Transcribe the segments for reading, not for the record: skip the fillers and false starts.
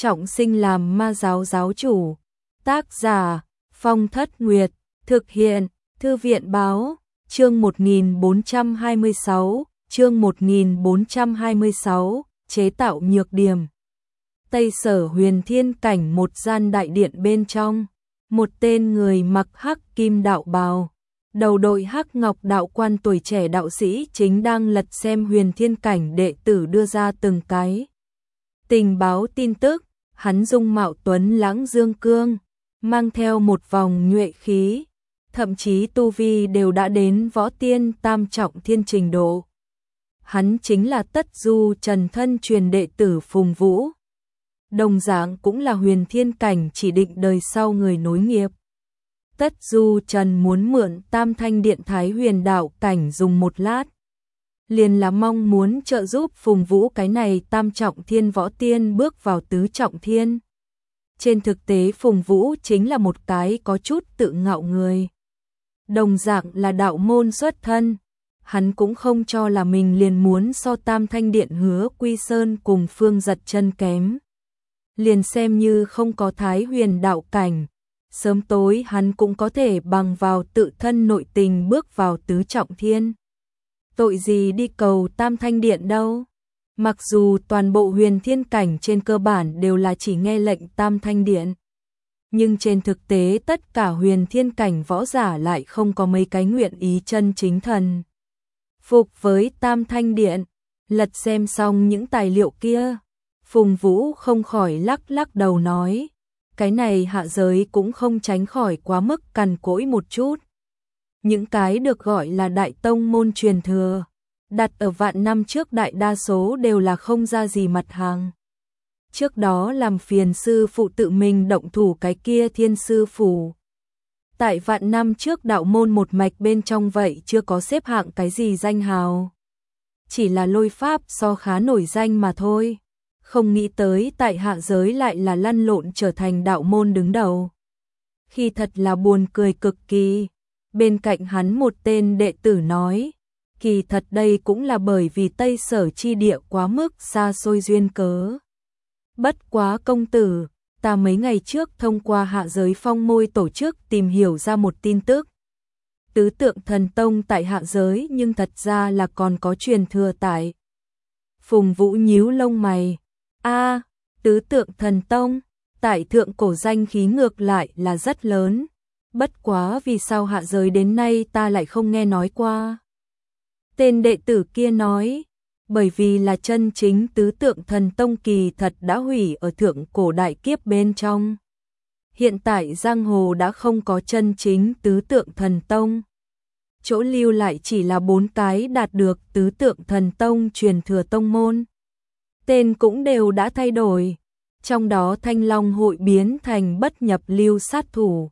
trọng sinh làm ma giáo giáo chủ. Tác giả Phong Thất Nguyệt. Thực hiện Thư viện Báo. Chương 1426. Chế tạo nhược điểm. Tây Sở Huyền Thiên Cảnh, một gian đại điện bên trong. Một tên người mặc hắc kim đạo bào, đầu đội hắc ngọc đạo quan tuổi trẻ đạo sĩ chính đang lật xem Huyền Thiên Cảnh đệ tử đưa ra từng cái tình báo tin tức. Hắn dung mạo tuấn lãng dương cương, mang theo một vòng nhuệ khí, thậm chí tu vi đều đã đến võ tiên tam trọng thiên trình độ. Hắn chính là Tất Du Trần thân truyền đệ tử Phùng Vũ, đồng dạng cũng là Huyền Thiên Cảnh chỉ định đời sau người nối nghiệp. Tất Du Trần muốn mượn Tam Thanh Điện Thái Huyền Đạo Cảnh dùng một lát, liền là mong muốn trợ giúp Phùng Vũ cái này tam trọng thiên võ tiên bước vào tứ trọng thiên. Trên thực tế Phùng Vũ chính là một cái có chút tự ngạo người, đồng dạng là đạo môn xuất thân. Hắn cũng không cho là mình liền muốn so Tam Thanh Điện Hứa Quy Sơn cùng Phương Giật Chân kém. Liền xem như không có Thái Huyền Đạo Cảnh, sớm tối hắn cũng có thể bằng vào tự thân nội tình bước vào tứ trọng thiên. Tội gì đi cầu Tam Thanh Điện đâu? Mặc dù toàn bộ Huyền Thiên Cảnh trên cơ bản đều là chỉ nghe lệnh Tam Thanh Điện, nhưng trên thực tế tất cả Huyền Thiên Cảnh võ giả lại không có mấy cái nguyện ý chân chính thần phục với Tam Thanh Điện. Lật xem xong những tài liệu kia, Phùng Vũ không khỏi lắc lắc đầu nói, cái này hạ giới cũng không tránh khỏi quá mức cằn cỗi một chút. Những cái được gọi là đại tông môn truyền thừa, đặt ở vạn năm trước đại đa số đều là không ra gì mặt hàng. Trước đó làm phiền sư phụ tự mình động thủ cái kia Thiên Sư Phủ. Tại vạn năm trước đạo môn một mạch bên trong vậy chưa có xếp hạng cái gì danh hào. Chỉ là lôi pháp so khá nổi danh mà thôi. Không nghĩ tới tại hạ giới lại là lăn lộn trở thành đạo môn đứng đầu. Khi thật là buồn cười cực kỳ. Bên cạnh hắn một tên đệ tử nói, kỳ thật đây cũng là bởi vì Tây Sở chi địa quá mức xa xôi duyên cớ. Bất quá công tử, ta mấy ngày trước thông qua hạ giới phong môi tổ chức tìm hiểu ra một tin tức. Tứ Tượng Thần Tông tại hạ giới nhưng thật ra là còn có truyền thừa tại. Phùng Vũ nhíu lông mày. Tứ Tượng Thần Tông, tại thượng cổ danh khí ngược lại là rất lớn. Bất quá vì sao hạ giới đến nay ta lại không nghe nói qua. Tên đệ tử kia nói, bởi vì là chân chính Tứ Tượng Thần Tông kỳ thật đã hủy ở thượng cổ đại kiếp bên trong. Hiện tại giang hồ đã không có chân chính Tứ Tượng Thần Tông. Chỗ lưu lại chỉ là 4 cái đạt được Tứ Tượng Thần Tông truyền thừa tông môn. Tên cũng đều đã thay đổi, trong đó Thanh Long hội biến thành bất nhập lưu sát thủ,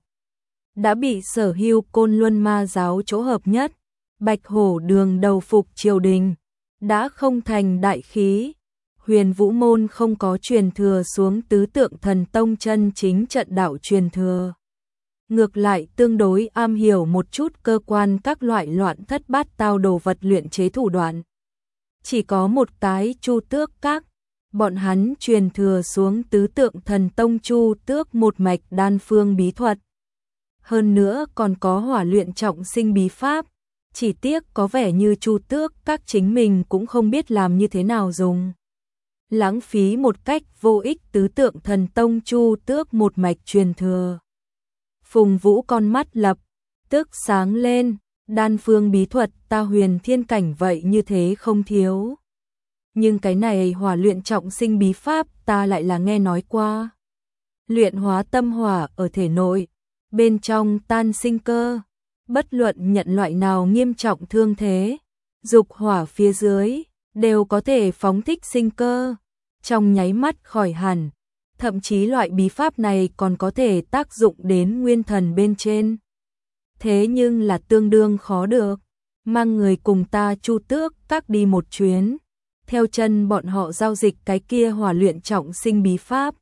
đã bị Sở Hưu Côn Luân ma giáo chỗ hợp nhất. Bạch Hổ đường đầu phục triều đình, đã không thành đại khí. Huyền Vũ môn không có truyền thừa xuống Tứ Tượng Thần Tông chân chính trận đạo truyền thừa. Ngược lại tương đối am hiểu một chút cơ quan các loại loạn thất bát tao đồ vật luyện chế thủ đoạn. Chỉ có một cái Chu Tước Các, bọn hắn truyền thừa xuống Tứ Tượng Thần Tông Chu Tước một mạch đan phương bí thuật. Hơn nữa còn có hỏa luyện trọng sinh bí pháp, chỉ tiếc có vẻ như Chu Tước Các chính mình cũng không biết làm như thế nào dùng. Lãng phí một cách vô ích Tứ Tượng Thần Tông Chu Tước một mạch truyền thừa. Phùng Vũ con mắt lập tức sáng lên, đan phương bí thuật ta Huyền Thiên Cảnh vậy như thế không thiếu. Nhưng cái này hỏa luyện trọng sinh bí pháp ta lại là nghe nói qua. Luyện hóa tâm hỏa ở thể nội, bên trong tan sinh cơ, bất luận nhận loại nào nghiêm trọng thương thế, dục hỏa phía dưới, đều có thể phóng thích sinh cơ, trong nháy mắt khỏi hẳn. Thậm chí loại bí pháp này còn có thể tác dụng đến nguyên thần bên trên. Thế nhưng là tương đương khó được. Mang người cùng ta Chu Tước Các đi một chuyến, theo chân bọn họ giao dịch cái kia hỏa luyện trọng sinh bí pháp.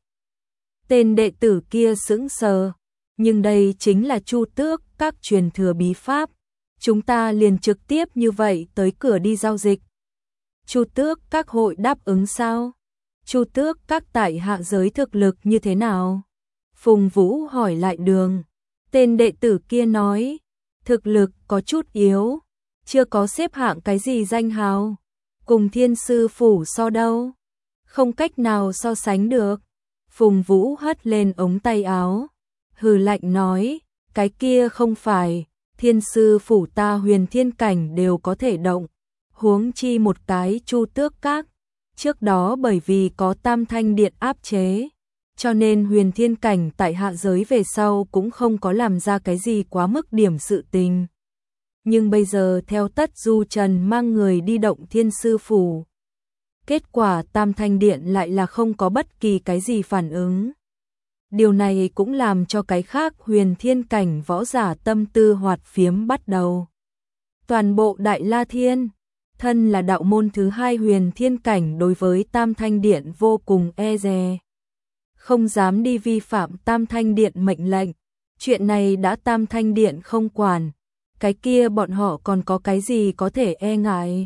Tên đệ tử kia sững sờ, nhưng đây chính là Chu Tước Các truyền thừa bí pháp, chúng ta liền trực tiếp như vậy tới cửa đi giao dịch. Chu Tước Các hội đáp ứng sao? Chu Tước các tại hạ giới thực lực như thế nào? Phùng Vũ hỏi lại Đường. Tên đệ tử kia nói, thực lực có chút yếu, chưa có xếp hạng cái gì danh hào, cùng Thiên Sư Phủ so đâu, không cách nào so sánh được. Phùng Vũ hất lên ống tay áo, hừ lạnh nói, cái kia không phải, Thiên Sư Phủ ta huyền thiên cảnh đều có thể động, huống chi một cái Chu Tước các. Trước đó bởi vì có Tam Thanh Điện áp chế, cho nên huyền thiên cảnh tại hạ giới về sau cũng không có làm ra cái gì quá mức điểm sự tình. Nhưng bây giờ theo Tất Du Trần mang người đi động Thiên Sư Phủ, kết quả Tam Thanh Điện lại là không có bất kỳ cái gì phản ứng. Điều này cũng làm cho cái khác huyền thiên cảnh võ giả tâm tư hoạt phiếm bắt đầu. Toàn bộ Đại La Thiên, thân là đạo môn thứ hai huyền thiên cảnh đối với Tam Thanh Điện vô cùng e dè. Không dám đi vi phạm Tam Thanh Điện mệnh lệnh, chuyện này đã Tam Thanh Điện không quản, cái kia bọn họ còn có cái gì có thể e ngại.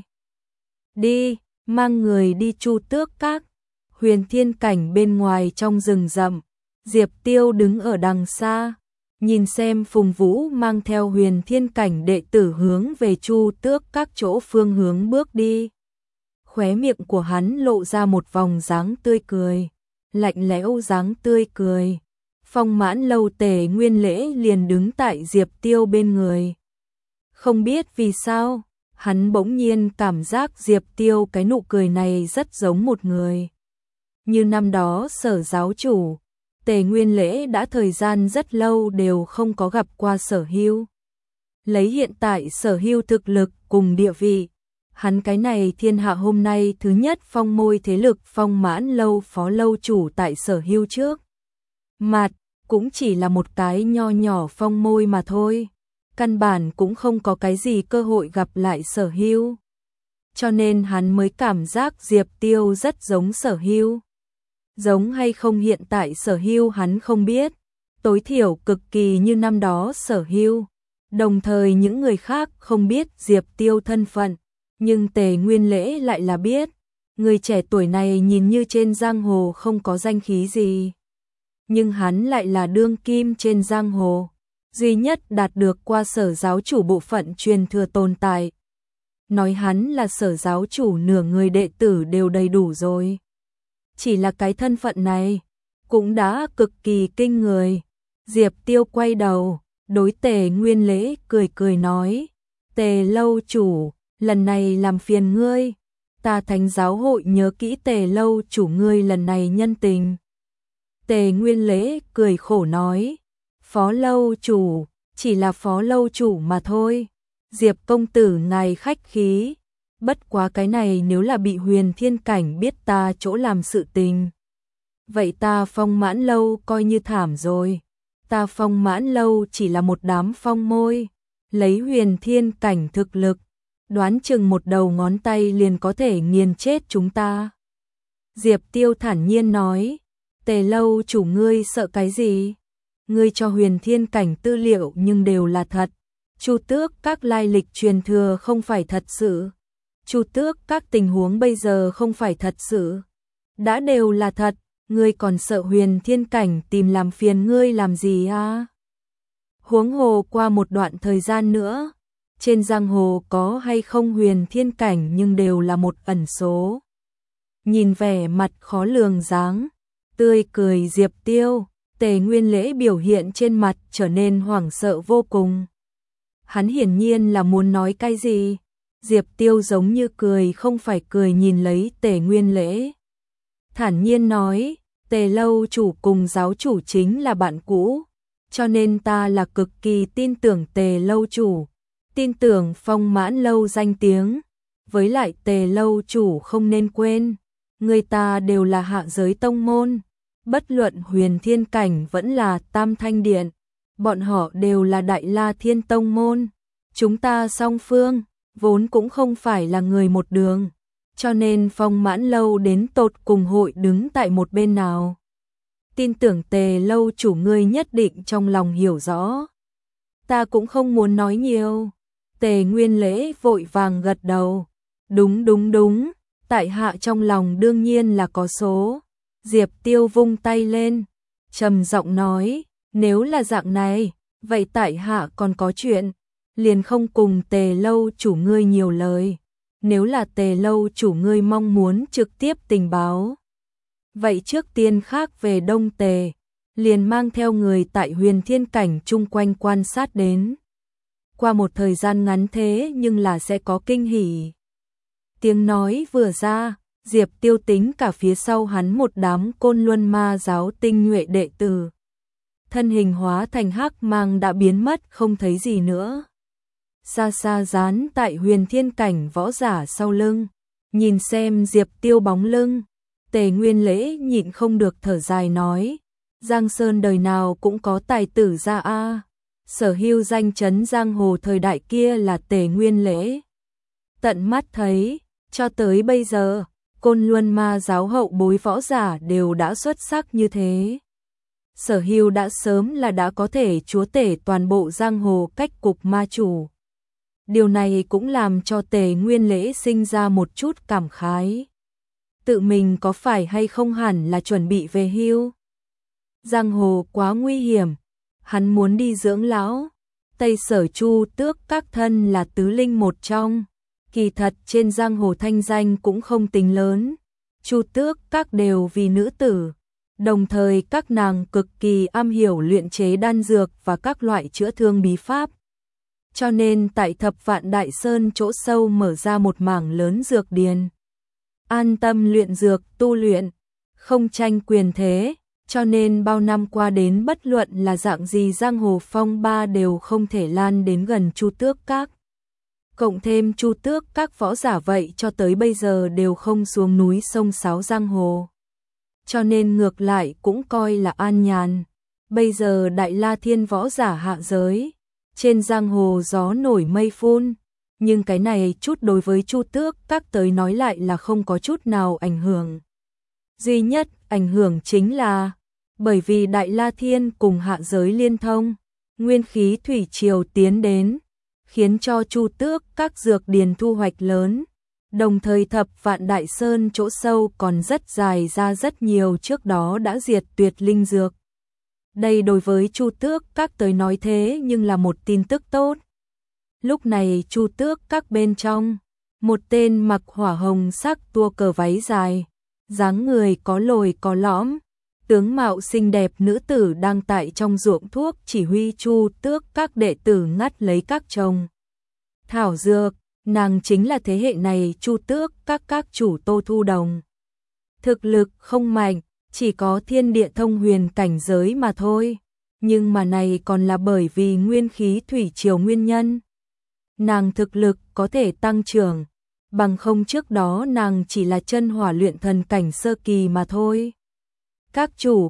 Đi, mang người đi Chu Tước các. Huyền thiên cảnh bên ngoài trong rừng rậm, Diệp Tiêu đứng ở đằng xa, nhìn xem Phùng Vũ mang theo huyền thiên cảnh đệ tử hướng về Chu Tước các chỗ phương hướng bước đi. Khóe miệng của hắn lộ ra một vòng dáng tươi cười, lạnh lẽo dáng tươi cười. Phong Mãn Lâu Tề Nguyên Lễ liền đứng tại Diệp Tiêu bên người. Không biết vì sao, hắn bỗng nhiên cảm giác Diệp Tiêu cái nụ cười này rất giống một người. Như năm đó Sở giáo chủ, Tề Nguyên Lễ đã thời gian rất lâu đều không có gặp qua Sở Hưu. Lấy hiện tại Sở Hưu thực lực cùng địa vị, hắn cái này thiên hạ hôm nay thứ nhất phong môi thế lực Phong Mãn Lâu phó lâu chủ tại Sở Hưu trước mặt, cũng chỉ là một cái nho nhỏ phong môi mà thôi. Căn bản cũng không có cái gì cơ hội gặp lại Sở Hưu. Cho nên hắn mới cảm giác Diệp Tiêu rất giống Sở Hưu. Giống hay không hiện tại Sở Hưu hắn không biết, tối thiểu cực kỳ như năm đó Sở Hưu. Đồng thời những người khác không biết Diệp Tiêu thân phận, nhưng Tề Nguyên Lễ lại là biết. Người trẻ tuổi này nhìn như trên giang hồ không có danh khí gì, nhưng hắn lại là đương kim trên giang hồ, duy nhất đạt được qua Sở giáo chủ bộ phận truyền thừa tồn tại. Nói hắn là Sở giáo chủ nửa người đệ tử đều đầy đủ rồi. Chỉ là cái thân phận này cũng đã cực kỳ kinh người. Diệp Tiêu quay đầu, đối Tề Nguyên Lễ cười cười nói, Tề lâu chủ, lần này làm phiền ngươi, ta Thánh giáo hội nhớ kỹ Tề lâu chủ ngươi lần này nhân tình. Tề Nguyên Lễ cười khổ nói, phó lâu chủ, chỉ là phó lâu chủ mà thôi. Diệp công tử ngài khách khí, bất quá cái này nếu là bị huyền thiên cảnh biết ta chỗ làm sự tình, vậy ta Phong Mãn Lâu coi như thảm rồi. Ta Phong Mãn Lâu chỉ là một đám phong môi, lấy huyền thiên cảnh thực lực, đoán chừng một đầu ngón tay liền có thể nghiền chết chúng ta. Diệp Tiêu thản nhiên nói, Tề lâu chủ ngươi sợ cái gì? Ngươi cho huyền thiên cảnh tư liệu nhưng đều là thật. Chu Tước các lai lịch truyền thừa không phải thật sự. Chu Tước các tình huống bây giờ không phải thật sự. Đã đều là thật, ngươi còn sợ huyền thiên cảnh tìm làm phiền ngươi làm gì à? Huống hồ qua một đoạn thời gian nữa, trên giang hồ có hay không huyền thiên cảnh nhưng đều là một ẩn số. Nhìn vẻ mặt khó lường dáng tươi cười Diệp Tiêu, Tề Nguyên Lễ biểu hiện trên mặt trở nên hoảng sợ vô cùng. Hắn hiển nhiên là muốn nói cái gì. Diệp Tiêu giống như cười không phải cười nhìn lấy Tề Nguyên Lễ. Thản nhiên nói, Tề lâu chủ cùng giáo chủ chính là bạn cũ, cho nên ta là cực kỳ tin tưởng Tề lâu chủ, tin tưởng Phong Mãn Lâu danh tiếng. Với lại Tề lâu chủ không nên quên, người ta đều là hạ giới tông môn, bất luận huyền thiên cảnh vẫn là Tam Thanh Điện, bọn họ đều là Đại La Thiên tông môn. Chúng ta song phương vốn cũng không phải là người một đường, cho nên Phong Mãn Lâu đến tột cùng hội đứng tại một bên nào. Tin tưởng Tề lâu chủ ngươi nhất định trong lòng hiểu rõ. Ta cũng không muốn nói nhiều. Tề Nguyên Lễ vội vàng gật đầu. Đúng, tại hạ trong lòng đương nhiên là có số. Diệp Tiêu vung tay lên, trầm giọng nói, nếu là dạng này, vậy tại hạ còn có chuyện, liền không cùng Tề lâu chủ ngươi nhiều lời. Nếu là Tề lâu chủ ngươi mong muốn trực tiếp tình báo, vậy trước tiên khác về Đông Tề, liền mang theo người tại Huyền Thiên cảnh chung quanh quan sát đến. Qua một thời gian ngắn thế nhưng là sẽ có kinh hỉ. Tiếng nói vừa ra, Diệp Tiêu tính cả phía sau hắn một đám Côn Luân Ma giáo tinh nhuệ đệ tử. Thân hình hóa thành hắc mang đã biến mất không thấy gì nữa. Xa xa dán tại Huyền Thiên cảnh võ giả sau lưng, nhìn xem Diệp Tiêu bóng lưng, Tề Nguyên Lễ nhịn không được thở dài nói, Giang Sơn đời nào cũng có tài tử ra a. Sở hữu danh chấn giang hồ thời đại kia là Tề Nguyên Lễ. Tận mắt thấy, cho tới bây giờ, Côn Luân Ma giáo hậu bối võ giả đều đã xuất sắc như thế. Sở hữu đã sớm là đã có thể chúa tể toàn bộ giang hồ cách cục ma chủ. Điều này cũng làm cho Tề Nguyên Lễ sinh ra một chút cảm khái. Tự mình có phải hay không hẳn là chuẩn bị về hưu? Giang hồ quá nguy hiểm, hắn muốn đi dưỡng lão. Tây Sở Chu Tước các thân là tứ linh một trong, kỳ thật trên giang hồ thanh danh cũng không tính lớn. Chu Tước các đều vì nữ tử, đồng thời các nàng cực kỳ am hiểu luyện chế đan dược và các loại chữa thương bí pháp. Cho nên tại Thập Vạn Đại Sơn chỗ sâu mở ra một mảng lớn dược điền. An tâm luyện dược, tu luyện, không tranh quyền thế, cho nên bao năm qua đến bất luận là dạng gì giang hồ phong ba đều không thể lan đến gần Chu Tước các. Cộng thêm Chu Tước các võ giả vậy cho tới bây giờ đều không xuống núi sông sáo giang hồ. Cho nên ngược lại cũng coi là an nhàn. Bây giờ Đại La Thiên võ giả hạ giới, trên giang hồ gió nổi mây phun, nhưng cái này chút đối với Chu Tước các tới nói lại là không có chút nào ảnh hưởng. Duy nhất ảnh hưởng chính là bởi vì Đại La Thiên cùng hạ giới liên thông, nguyên khí thủy triều tiến đến, khiến cho Chu Tước các dược điền thu hoạch lớn, đồng thời Thập Vạn Đại Sơn chỗ sâu còn rất dài ra rất nhiều trước đó đã diệt tuyệt linh dược. Đây đối với Chu Tước các tới nói thế nhưng là một tin tức tốt. Lúc này Chu Tước các bên trong, một tên mặc hỏa hồng sắc tua cờ váy dài, dáng người có lồi có lõm, tướng mạo xinh đẹp nữ tử đang tại trong ruộng thuốc chỉ huy Chu Tước các đệ tử ngắt lấy các trồng thảo dược. Nàng chính là thế hệ này Chu Tước các chủ Tô Thu Đồng. Thực lực không mạnh, chỉ có thiên địa thông huyền cảnh giới mà thôi, nhưng mà này còn là bởi vì nguyên khí thủy triều nguyên nhân. Nàng thực lực có thể tăng trưởng, bằng không trước đó nàng chỉ là chân hỏa luyện thần cảnh sơ kỳ mà thôi. Các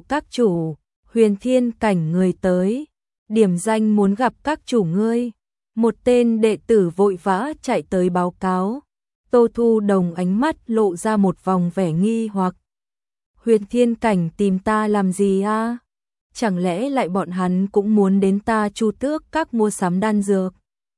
chủ, Huyền Thiên cảnh người tới, điểm danh muốn gặp các chủ ngươi. Một tên đệ tử vội vã chạy tới báo cáo. Tô Thu Đồng ánh mắt lộ ra một vòng vẻ nghi hoặc. Huyền Thiên cảnh tìm ta làm gì a? Chẳng lẽ lại bọn hắn cũng muốn đến ta Chu Tước các mua sắm đan dược?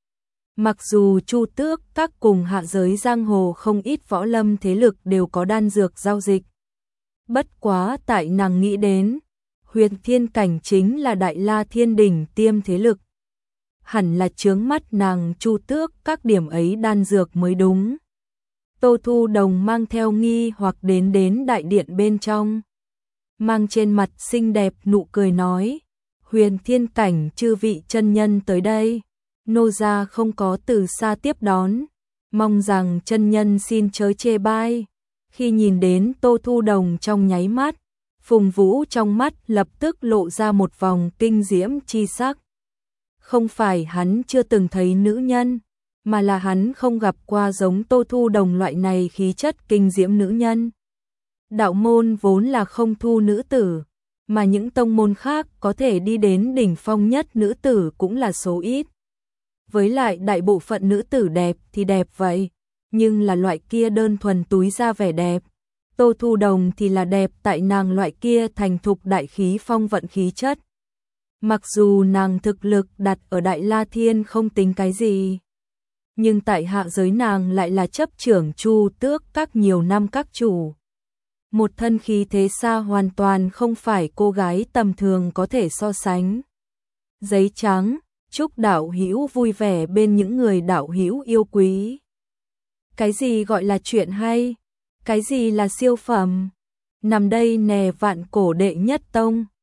Mặc dù Chu Tước các cùng hạ giới giang hồ không ít võ lâm thế lực đều có đan dược giao dịch. Bất quá tại nàng nghĩ đến, Huyền Thiên cảnh chính là Đại La Thiên đỉnh tiêm thế lực. Hẳn là chướng mắt nàng Chu Tước các điểm ấy đan dược mới đúng. Tô Thu Đồng mang theo nghi hoặc đến đại điện bên trong. Mang trên mặt xinh đẹp nụ cười nói, Huyền Thiên cảnh chư vị chân nhân tới đây, nô gia không có từ xa tiếp đón, mong rằng chân nhân xin chớ chê bai. Khi nhìn đến Tô Thu Đồng trong nháy mắt, Phùng Vũ trong mắt lập tức lộ ra một vòng kinh diễm chi sắc. Không phải hắn chưa từng thấy nữ nhân, mà là hắn không gặp qua giống Tô Thu Đồng loại này khí chất kinh diễm nữ nhân. Đạo môn vốn là không thu nữ tử, mà những tông môn khác có thể đi đến đỉnh phong nhất nữ tử cũng là số ít. Với lại đại bộ phận nữ tử đẹp thì đẹp vậy, nhưng là loại kia đơn thuần túi ra vẻ đẹp. Tô Thu Đồng thì là đẹp tại nàng loại kia thành thục đại khí phong vận khí chất. Mặc dù nàng thực lực đặt ở Đại La Thiên không tính cái gì, nhưng tại hạ giới nàng lại là chấp trưởng Chu Tước các nhiều năm các chủ. Một thân khí thế xa hoàn toàn không phải cô gái tầm thường có thể so sánh. Giấy trắng, chúc đạo hữu vui vẻ bên những người đạo hữu yêu quý. Cái gì gọi là chuyện hay? Cái gì là siêu phẩm? Nằm đây nè vạn cổ đệ nhất tông.